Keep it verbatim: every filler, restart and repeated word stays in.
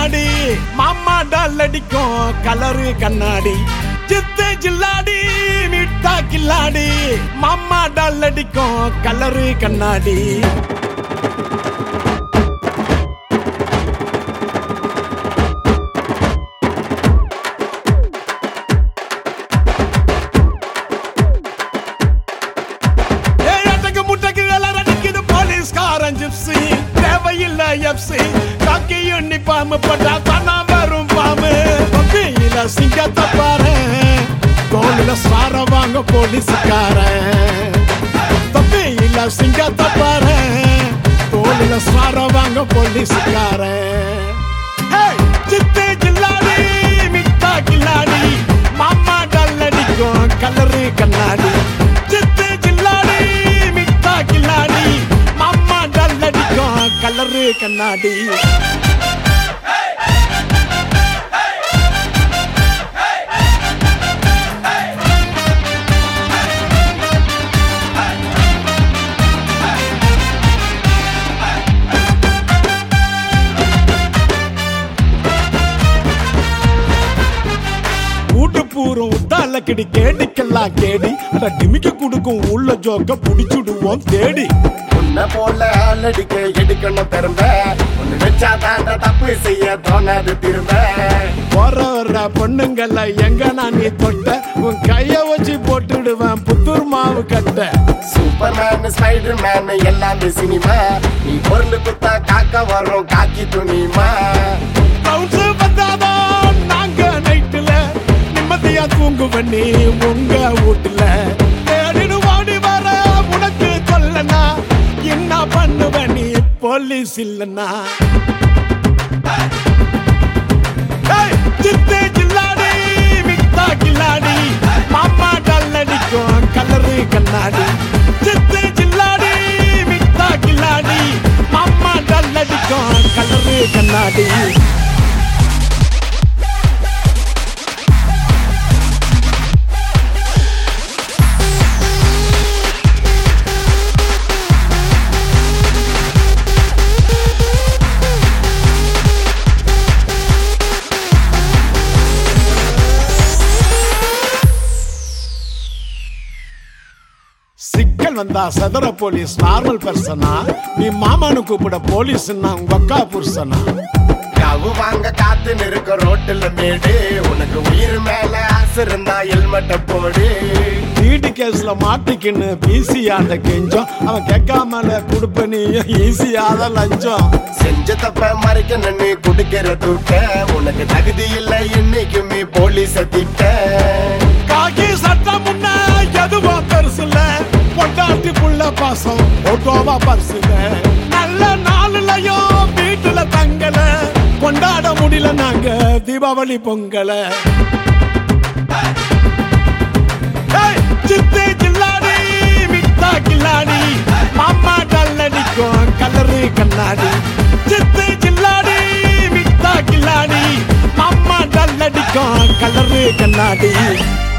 கில்லாடி மாமா டால் அடிக்கும் கலரு கண்ணாடி சித்து ஜில்லாடி மிட்டா கில்லாடி மாமா டால் அடிக்கும் கலரு கண்ணாடி தேவையில்ல எப்சி காக்கி யூனிஃபார்ம் போட்டா தானா வரும் பாம்பு பப்பியில சிங்கத்தை பாரு தோளில சார வாங்க போலீஸ்காரன் பப்பியில சிங்கத்தை பாரு தோளில சார வாங்க போலீஸ்காரன் சித்து ஜில்லாடி மிட்டா கில்லாடி மாமா டால் அடிக்கும் கலரு கண்ணாடி சித்து ஜில்லாடி மிட்டா கில்லாடி கலரு கண்ணாடி கூட்டு பூரம் உத்தால கிடி கேடிக்கெல்லாம் கேடி அட டிமிக்க குடுக்கும் உள்ள ஜோக்க புடிச்சுடுவோம் தேடி போல ஆளடிக்க எடுக்கணும் திரும்ப ஒண்ணு வச்சா தாண்ட தப்பு செய்ய தோணாது திரும்ப போற வர்ற பொண்ணுங்கள எங்க நான் நீ தொட்ட உன் கைய வச்சு போட்டுடுவேன் புத்தூர் மாவு கட்ட சூப்பர் மேன் ஸ்பைடர் மேன் எல்லாமே சினிமா நீ பொருள் குத்தா காக்க வரும் காக்கி துணிமா வந்தாதான் நாங்க நைட்டுல நிம்மதியா தூங்கு பண்ணி உங்க வீட்டுல தேடிடுவாடி வர உனக்கு சொல்லனா என்ன பண்ணுவ நீ போலீஸ் இல்லனா சித்து ஜில்லாடி மிட்டா கில்லாடி மாமா டால் அடிக்கும் கலரு கண்ணாடி சித்து ஜில்லாடி மிட்டா கில்லாடி மாமா டால் அடிக்கும் கலரு கண்ணாடி சிக்கல் வந்தா சதுர போலீஸ் நார்மல் பர்சனா நீ மாமானு கூப்பிட போலீஸ் உங்க அக்கா புருஷனா கவு வாங்க காத்து நிற்க ரோட்டுல மேடு உனக்கு உயிர் மேல ஆசை இருந்தா ஹெல்மெட்ட போடு வீடு கேஸ்ல மாட்டிக்கின்னு பிசியாண்ட கெஞ்சம் அவன் கேட்காமல குடுப்ப நீ ஈஸியாத லஞ்சம் செஞ்ச தப்ப மறைக்க நின்னு குடுக்கிற தூக்க உனக்கு தகுதி இல்லை இன்னைக்குமே போலீஸ திட்ட காக்கி சட்டம் முன்ன எதுவோ பெருசுல பொண்டாட்டி புள்ள பாசம் ஓட்டோவா பரிசுல நல்ல நாளுலயும் வீட்டுல தங்கல கொண்டாட முடியல நாங்க தீபாவளி பொங்கல சித்து ஜில்லாடி மிட்டா கில்லாடி மாமா டால் அடிக்கும் கலரு கண்ணாடி சித்து ஜில்லாடி மிட்டா கில்லாடி மாமா டால் அடிக்கும் கலரு கண்ணாடி